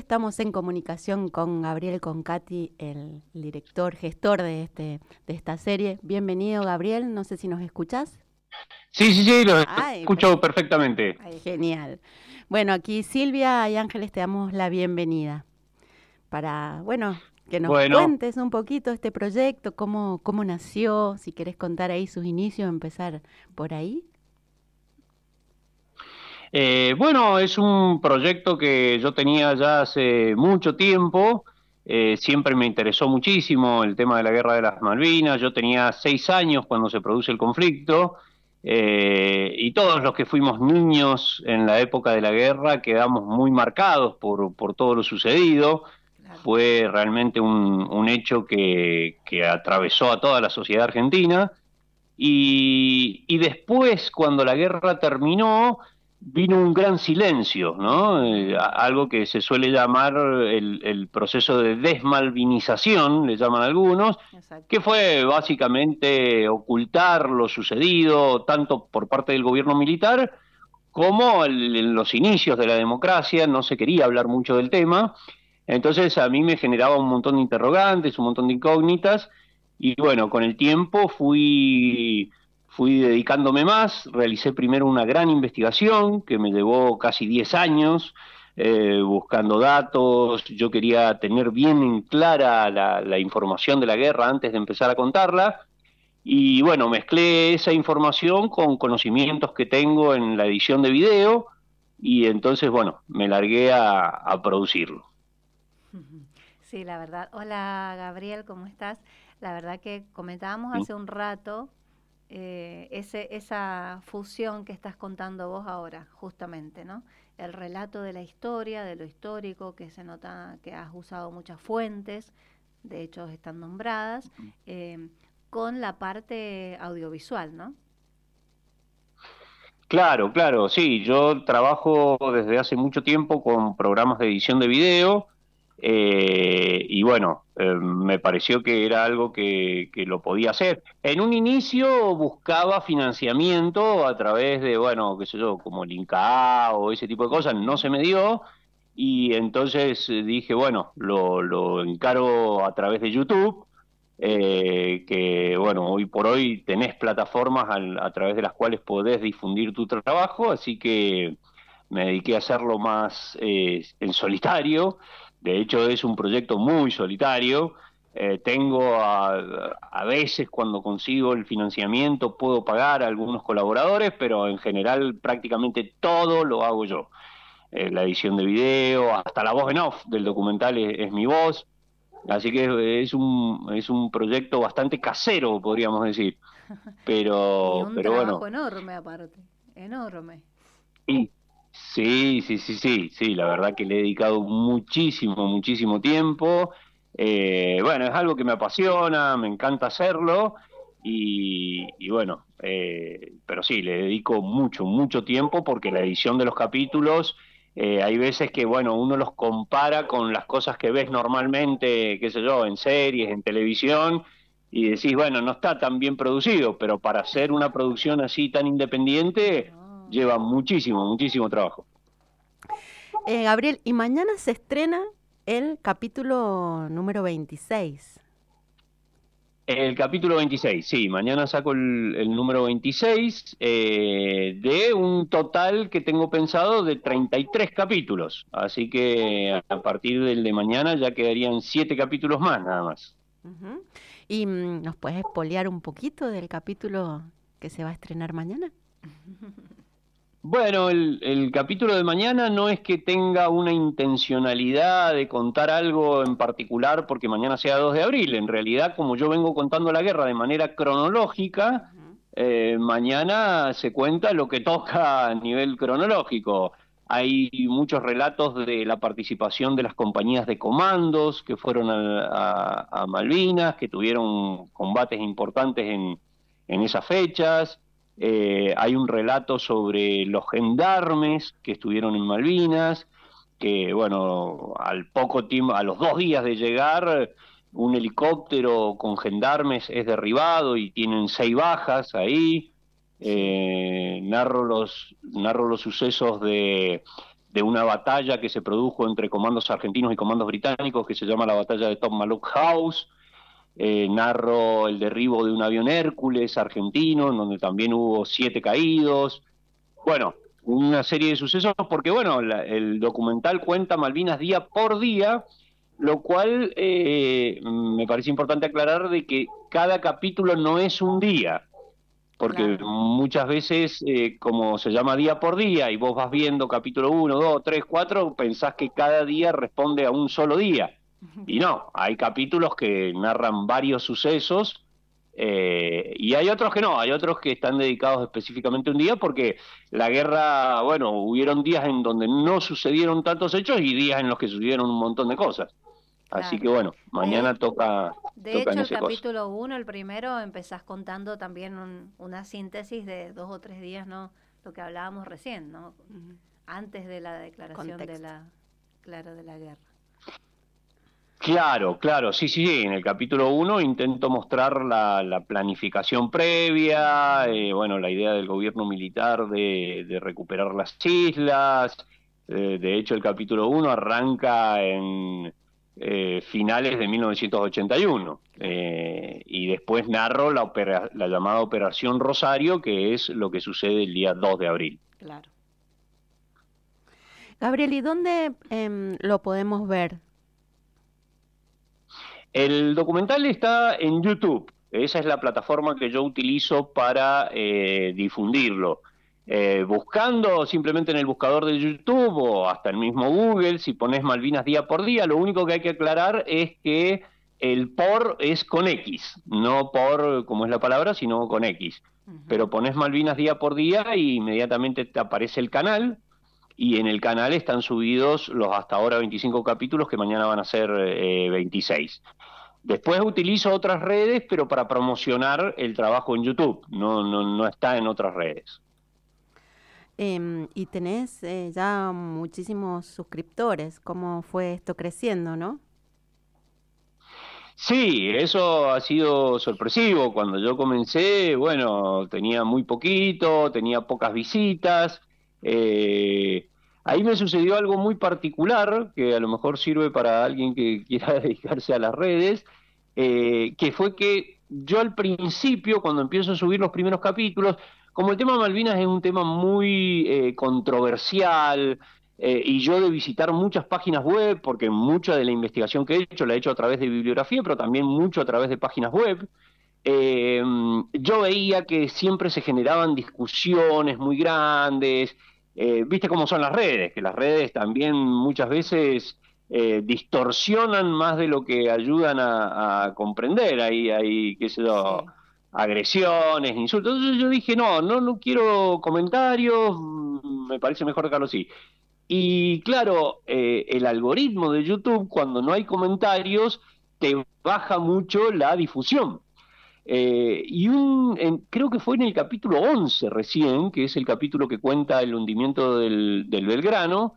estamos en comunicación con Gabriel Concati, el director, gestor de esta serie. Bienvenido, Gabriel, no sé si nos escuchás. Sí, lo Ay, escucho perfectamente. ay, genial. Bueno, aquí Silvia y Ángeles te damos la bienvenida para, bueno, que nos Bueno, cuentes un poquito este proyecto, cómo nació, si querés contar ahí sus inicios, empezar por ahí. bueno, es un proyecto que yo tenía ya hace mucho tiempo. Siempre me interesó muchísimo el tema de la Guerra de las Malvinas. Yo tenía 6 años cuando se produce el conflicto, y todos los que fuimos niños en la época de la guerra quedamos muy marcados por todo lo sucedido. Claro. Fue realmente un hecho que atravesó a toda la sociedad argentina. Y después, cuando la guerra terminó, vino un gran silencio, ¿no? Algo que se suele llamar el proceso de desmalvinización, le llaman algunos, Exacto. que fue básicamente ocultar lo sucedido, tanto por parte del gobierno militar como en los inicios de la democracia, no se quería hablar mucho del tema. Entonces a mí me generaba un montón de interrogantes, un montón de incógnitas, y bueno, con el tiempo fui dedicándome más. Realicé primero una gran investigación que me llevó casi 10 años, buscando datos. Yo quería tener bien en clara la información de la guerra antes de empezar a contarla, y bueno, mezclé esa información con conocimientos que tengo en la edición de video, y entonces, bueno, me largué a producirlo. Sí, la verdad. Hola Gabriel, ¿cómo estás? La verdad que comentábamos hace un rato esa fusión que estás contando vos ahora, justamente, ¿no? El relato de la historia, de lo histórico, que se nota que has usado muchas fuentes, de hecho están nombradas, con la parte audiovisual, ¿no? Claro, sí, yo trabajo desde hace mucho tiempo con programas de edición de video, y bueno, me pareció que era algo que lo podía hacer. En un inicio buscaba financiamiento a través de, bueno, qué sé yo, como el Inca o ese tipo de cosas, no se me dio, y entonces dije, bueno, lo encaro a través de YouTube. Que bueno, hoy por hoy tenés plataformas a través de las cuales podés difundir tu trabajo, así que me dediqué a hacerlo más en solitario. De hecho, es un proyecto muy solitario. Tengo a veces, cuando consigo el financiamiento, puedo pagar a algunos colaboradores, pero en general prácticamente todo lo hago yo. La edición de video, hasta la voz en off del documental es mi voz. Así que es un proyecto bastante casero, podríamos decir. Y Pero, un pero trabajo bueno, enorme aparte, enorme. y sí, la verdad que le he dedicado muchísimo tiempo. Bueno, es algo que me apasiona, me encanta hacerlo, y bueno, pero sí, le dedico mucho tiempo, porque la edición de los capítulos, hay veces que, bueno, uno los compara con las cosas que ves normalmente, qué sé yo, en series, en televisión, y decís, bueno, no está tan bien producido, pero para hacer una producción así tan independiente No. lleva muchísimo trabajo. Gabriel, y mañana se estrena el capítulo número 26. El capítulo 26, sí, mañana saco el número 26, de un total que tengo pensado de 33 capítulos. Así que a partir del de mañana ya quedarían 7 capítulos más, nada más. Ujú. ¿Y nos puedes espolear un poquito del capítulo que se va a estrenar mañana? Bueno, el capítulo de mañana no es que tenga una intencionalidad de contar algo en particular porque mañana sea 2 de abril. En realidad, como yo vengo contando la guerra de manera cronológica, Ujú. mañana se cuenta lo que toca a nivel cronológico. Hay muchos relatos de la participación de las compañías de comandos que fueron a Malvinas, que tuvieron combates importantes en esas fechas. Hay un relato sobre los gendarmes que estuvieron en Malvinas, que bueno, al poco tiempo, a los 2 días de llegar, un helicóptero con gendarmes es derribado y tienen 6 bajas ahí. Sí. Narro los sucesos de una batalla que se produjo entre comandos argentinos y comandos británicos, que se llama la batalla de Topmaluk House. Narro el derribo de un avión Hércules argentino, en donde también hubo 7 caídos. Bueno, una serie de sucesos, porque bueno, el documental cuenta Malvinas día por día, lo cual me parece importante aclarar de que cada capítulo no es un día, porque Claro. muchas veces, como se llama día por día, y vos vas viendo capítulo 1, 2, 3, 4, pensás que cada día responde a un solo día. Y Claro. no, hay capítulos que narran varios sucesos, y hay otros que no, hay otros que están dedicados específicamente a un día, porque la guerra, bueno, hubieron días en donde no sucedieron tantos hechos y días en los que sucedieron un montón de cosas. Así que Claro. bueno, De, mañana toca, de toca en hecho, el ese coso. capítulo 1, el primero, empezás contando también una síntesis de 2 o 3 días, ¿no? Lo que hablábamos recién, ¿no? Ujú. Antes de la declaración de Contexto. claro, de la guerra. Claro, claro, sí, sí, sí. En el capítulo 1 intento mostrar la planificación previa, bueno, la idea del gobierno militar de recuperar las islas. De hecho, el capítulo 1 arranca en finales de 1981, Claro, y después narro la llamada Operación Rosario, que es lo que sucede el día 2 de abril. claro. Gabriel, ¿y dónde lo podemos ver? El documental está en YouTube. Esa es la plataforma que yo utilizo para difundirlo. Buscando simplemente en el buscador de YouTube o hasta el mismo Google, si pones Malvinas día por día, lo único que hay que aclarar es que el por es con X, no por, como es la palabra, sino con X. Ujú. Pero pones Malvinas día por día y inmediatamente te aparece el canal, y en el canal están subidos los hasta ahora 25 capítulos, que mañana van a ser 26. Después utilizo otras redes, pero para promocionar el trabajo en YouTube, no está en otras redes. Y tenés ya muchísimos suscriptores. ¿Cómo fue esto creciendo, no? Sí, eso ha sido sorpresivo. Cuando yo comencé, bueno, tenía muy poquito, tenía pocas visitas. eh, Ahí me sucedió algo muy particular, que a lo mejor sirve para alguien que quiera dedicarse a las redes, que fue que yo al principio, cuando empiezo a subir los primeros capítulos, como el tema Malvinas es un tema muy controversial, y yo de visitar muchas páginas web, porque mucha de la investigación que he hecho la he hecho a través de bibliografía, pero también mucho a través de páginas web. eh, yo veía que siempre se generaban discusiones muy grandes. Viste cómo son las redes, que las redes también muchas veces distorsionan más de lo que ayudan a comprender. Hay, qué sé yo, Sí, agresiones, insultos. Entonces yo dije, no quiero comentarios, me parece mejor dejarlo así. Y claro, el algoritmo de YouTube, cuando no hay comentarios, te baja mucho la difusión. Creo que fue en el capítulo 11 recién, que es el capítulo que cuenta el hundimiento del Belgrano,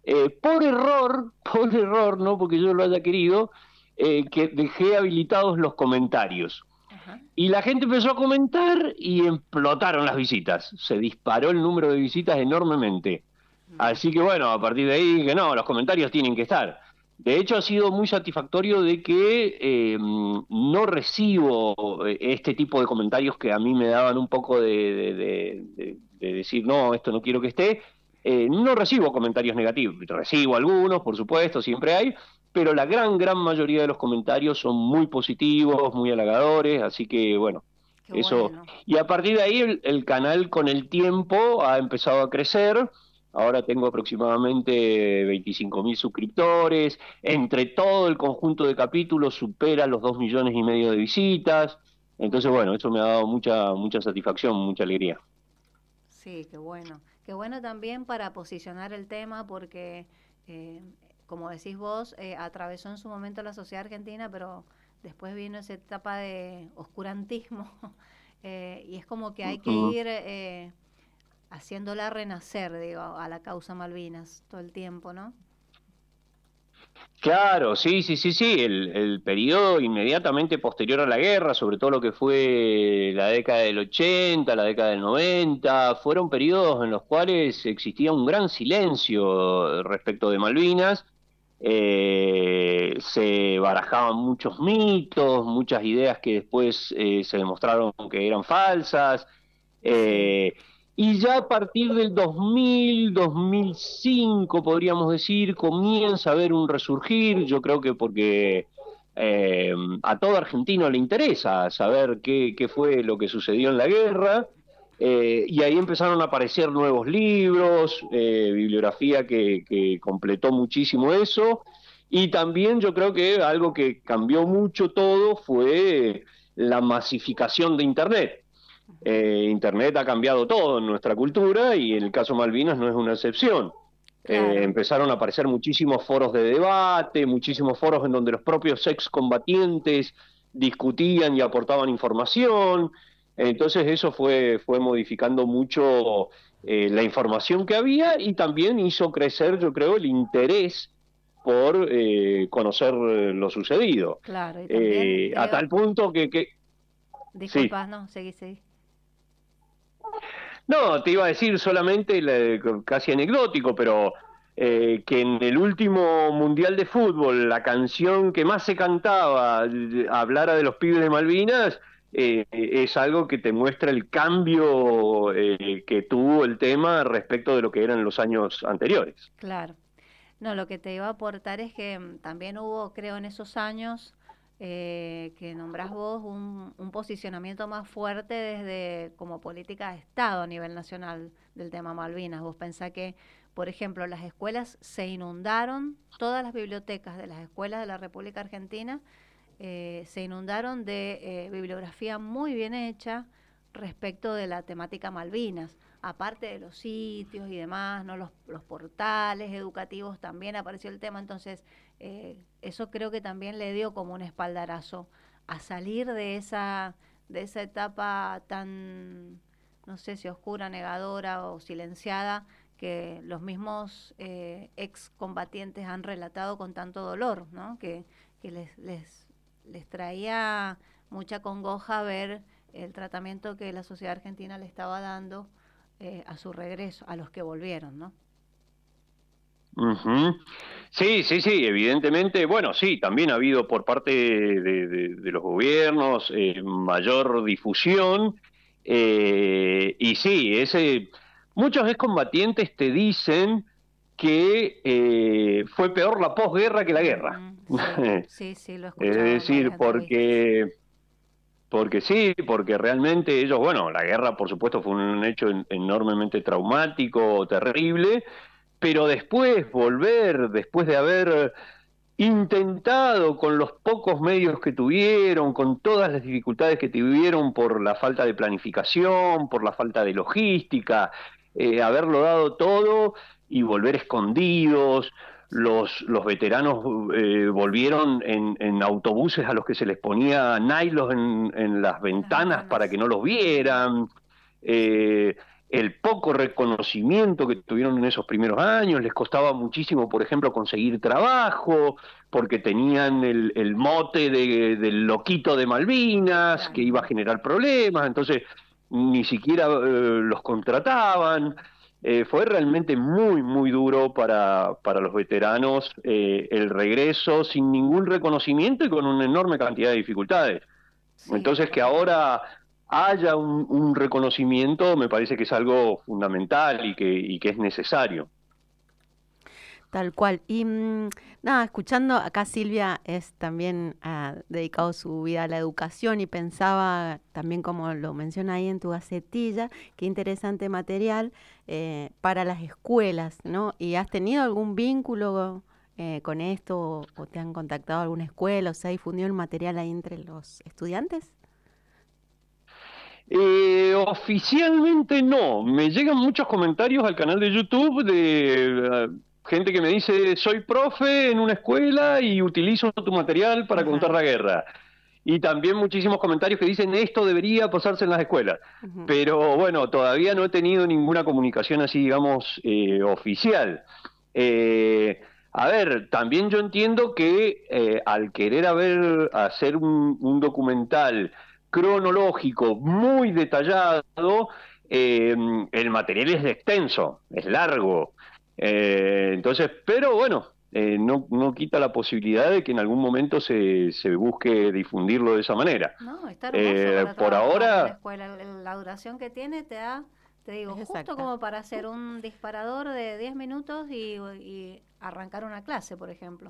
por error, no porque yo lo haya querido, que dejé habilitados los comentarios. ajá. Y la gente empezó a comentar y explotaron las visitas. Se disparó el número de visitas enormemente. Mm. Así que bueno, a partir de ahí dije, no, los comentarios tienen que estar. De hecho, ha sido muy satisfactorio de que no recibo este tipo de comentarios que a mí me daban un poco de decir, no, esto no quiero que esté. No recibo comentarios negativos, recibo algunos, por supuesto, siempre hay, pero la gran mayoría de los comentarios son muy positivos, muy halagadores, así que bueno, Qué eso. bueno. Y a partir de ahí el canal con el tiempo ha empezado a crecer. Ahora tengo aproximadamente 25.000 suscriptores. Entre todo el conjunto de capítulos supera los 2,5 millones de visitas. Entonces, bueno, eso me ha dado mucha satisfacción, mucha alegría. Sí, qué bueno. Qué bueno también para posicionar el tema porque, eh, como decís vos, atravesó en su momento la sociedad argentina, pero después vino esa etapa de oscurantismo y es como que hay que Ujú. ir haciéndola renacer, digo, a la causa Malvinas todo el tiempo, ¿no? Claro, sí, sí, sí, sí, el periodo inmediatamente posterior a la guerra, sobre todo lo que fue la década del 80, la década del 90, fueron periodos en los cuales existía un gran silencio respecto de Malvinas. Se barajaban muchos mitos, muchas ideas que después se demostraron que eran falsas. Sí, eh, y ya a partir del 2000, 2005, podríamos decir, comienza a haber un resurgir, yo creo que porque eh, a todo argentino le interesa saber qué fue lo que sucedió en la guerra, y ahí empezaron a aparecer nuevos libros, bibliografía que completó muchísimo eso, y también yo creo que algo que cambió mucho todo fue la masificación de Internet. Internet ha cambiado todo en nuestra cultura y en el caso Malvinas no es una excepción. claro. Empezaron a aparecer muchísimos foros de debate, muchísimos foros en donde los propios excombatientes discutían y aportaban información. Entonces eso fue modificando mucho la información que había y también hizo crecer, yo creo, el interés por conocer lo sucedido. Claro, y también A creo, tal punto sí. disculpa, no, seguí, seguí. No, te iba a decir solamente, casi anecdótico, pero que en el último Mundial de Fútbol, la canción que más se cantaba hablara de los pibes de Malvinas, es algo que te muestra el cambio que tuvo el tema respecto de lo que eran los años anteriores. Claro. No, lo que te iba a aportar es que también hubo, creo, en esos años que nombrás vos un posicionamiento más fuerte desde como política de Estado a nivel nacional del tema Malvinas. Vos pensás que, por ejemplo, las escuelas se inundaron, todas las bibliotecas de las escuelas de la República Argentina se inundaron de bibliografía muy bien hecha respecto de la temática Malvinas, aparte de los sitios y demás, ¿no? Los portales educativos también apareció el tema, entonces eso creo que también le dio como un espaldarazo a salir de esa etapa tan, no sé si oscura, negadora o silenciada, que los mismos excombatientes han relatado con tanto dolor, ¿no? Que les traía mucha congoja ver el tratamiento que la sociedad argentina le estaba dando a su regreso, a los que volvieron, ¿no? Ujú. Sí, sí, sí, evidentemente, bueno, sí, también ha habido por parte de los gobiernos mayor difusión, y sí, muchos excombatientes te dicen que fue peor la posguerra que la guerra. Sí, sí, sí, lo he Es escuchado en decir, varias entrevistas. porque sí, porque realmente ellos, bueno, la guerra por supuesto fue un hecho enormemente traumático, terrible, pero después volver, después de haber intentado con los pocos medios que tuvieron, con todas las dificultades que tuvieron por la falta de planificación, por la falta de logística, haberlo dado todo y volver escondidos. Los veteranos volvieron en autobuses a los que se les ponía nylon en las En las ventanas para que ventanas. no los vieran. Eh, el poco reconocimiento que tuvieron en esos primeros años, les costaba muchísimo, por ejemplo, conseguir trabajo, porque tenían el mote del loquito de Malvinas, que Claro. iba a generar problemas, entonces ni siquiera los contrataban. Fue realmente muy, muy duro para los veteranos el regreso sin ningún reconocimiento y con una enorme cantidad de dificultades. Sí, Entonces, que totalmente. ahora haya un reconocimiento me parece que es algo fundamental y que es necesario. Tal cual. Y nada, escuchando acá Silvia es también ha dedicado su vida a la educación y pensaba también como lo menciona ahí en tu gacetilla, qué interesante material para las escuelas, ¿no? ¿Y has tenido algún vínculo con esto o te han contactado alguna escuela o se ha difundido el material ahí entre los estudiantes? Oficialmente no, me llegan muchos comentarios al canal de YouTube de gente que me dice, soy profe en una escuela y utilizo tu material para contar Ajá. la guerra. Y también muchísimos comentarios que dicen, esto debería pasarse en las escuelas. Ujú. Pero bueno, todavía no he tenido ninguna comunicación así, digamos, oficial. Eh, A ver, también yo entiendo que al querer hacer un documental cronológico muy detallado, el material es extenso, es largo. Entonces, pero bueno, no quita la posibilidad de que en algún momento se busque difundirlo de esa manera. No, está hermoso para Por trabajar en la ahora, escuela. La duración que tiene te da, te digo, Es justo exacta. como para hacer un disparador de 10 minutos y arrancar una clase, por ejemplo.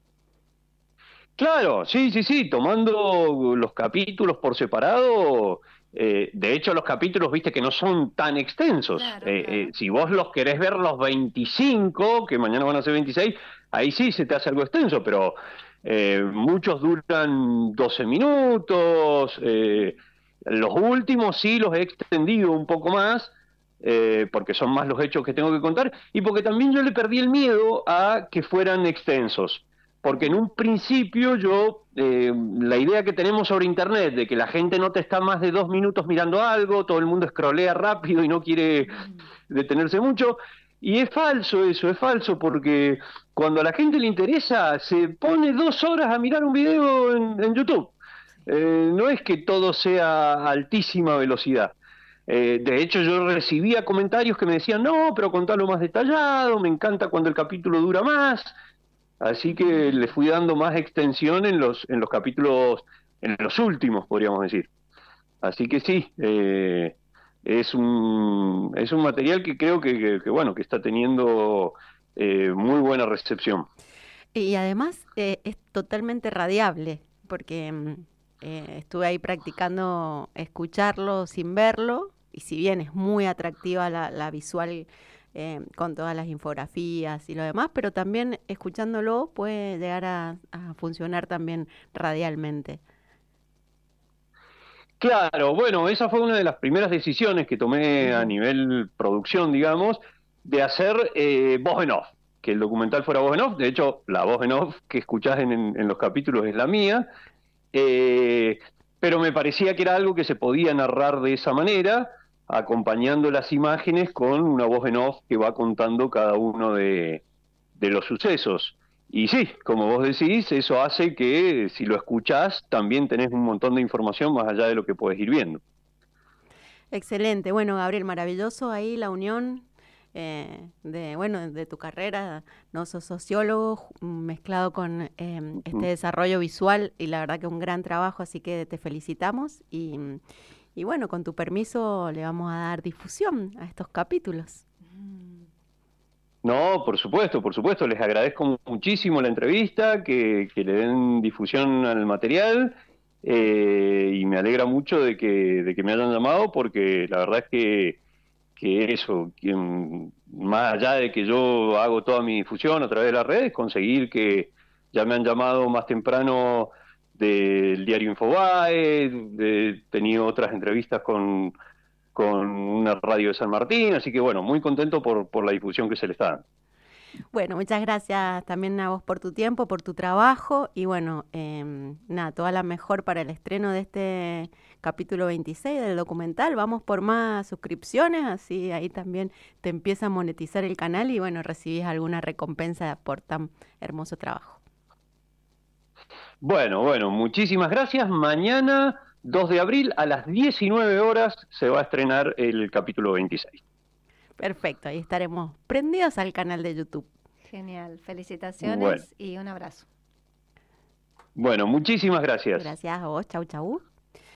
claro, sí, sí, sí, tomando los capítulos por separado, de hecho los capítulos, viste que no son tan extensos. Claro, claro. Si vos los querés ver los 25, que mañana van a ser 26, ahí sí se te hace algo extenso, pero muchos duran 12 minutos, los últimos sí los he extendido un poco más, porque son más los hechos que tengo que contar, y porque también yo le perdí el miedo a que fueran extensos. Porque en un principio la idea que tenemos sobre Internet, de que la gente no te está más de 2 minutos mirando algo, todo el mundo escrolea rápido y no quiere detenerse mucho, y es falso eso, es falso, porque cuando a la gente le interesa, se pone 2 horas a mirar un video en YouTube. No es que todo sea a altísima velocidad. De hecho, yo recibía comentarios que me decían, no, pero contalo más detallado, me encanta cuando el capítulo dura más. Así que le fui dando más extensión en los capítulos, en los últimos, podríamos decir. Así que sí, es un material que creo que, bueno, que está teniendo muy buena recepción. Y además es totalmente radiable, porque estuve ahí practicando escucharlo sin verlo, y si bien es muy atractiva la visual con todas las infografías y lo demás, pero también escuchándolo puede llegar a funcionar también radialmente. Claro, bueno, esa fue una de las primeras decisiones que tomé a Ujú. nivel producción, digamos, de hacer voz en off, que el documental fuera voz en off. De hecho, la voz en off que escuchás en los capítulos es la mía. Eh, pero me parecía que era algo que se podía narrar de esa manera, acompañando las imágenes con una voz en off que va contando cada uno de los sucesos. Y sí, como vos decís, eso hace que si lo escuchás también tenés un montón de información más allá de lo que podés ir viendo. Excelente. Bueno, Gabriel, maravilloso ahí la unión bueno, de tu carrera. No sos sociólogo mezclado con este desarrollo visual, y la verdad que un gran trabajo, así que te felicitamos y bueno, con tu permiso le vamos a dar difusión a estos capítulos. No, por supuesto, les agradezco muchísimo la entrevista, que le den difusión al material, y me alegra mucho de que me hayan llamado, porque la verdad es que eso, más allá de que yo hago toda mi difusión a través de las redes, conseguir que ya me han llamado más temprano del diario Infobae, he tenido otras entrevistas con una radio de San Martín, así que bueno, muy contento por la difusión que se le está dando. Bueno, muchas gracias también a vos por tu tiempo, por tu trabajo, y bueno, nada, toda la mejor para el estreno de este capítulo 26 del documental. Vamos por más suscripciones, así ahí también te empieza a monetizar el canal y bueno, recibís alguna recompensa por tan hermoso trabajo. Bueno, muchísimas gracias. Mañana, 2 de abril, a las 19 horas, se va a estrenar el capítulo 26. Perfecto, ahí estaremos prendidos al canal de YouTube. Genial. Bueno, Felicitaciones y un abrazo. bueno, muchísimas gracias. Gracias a vos, chau, chau.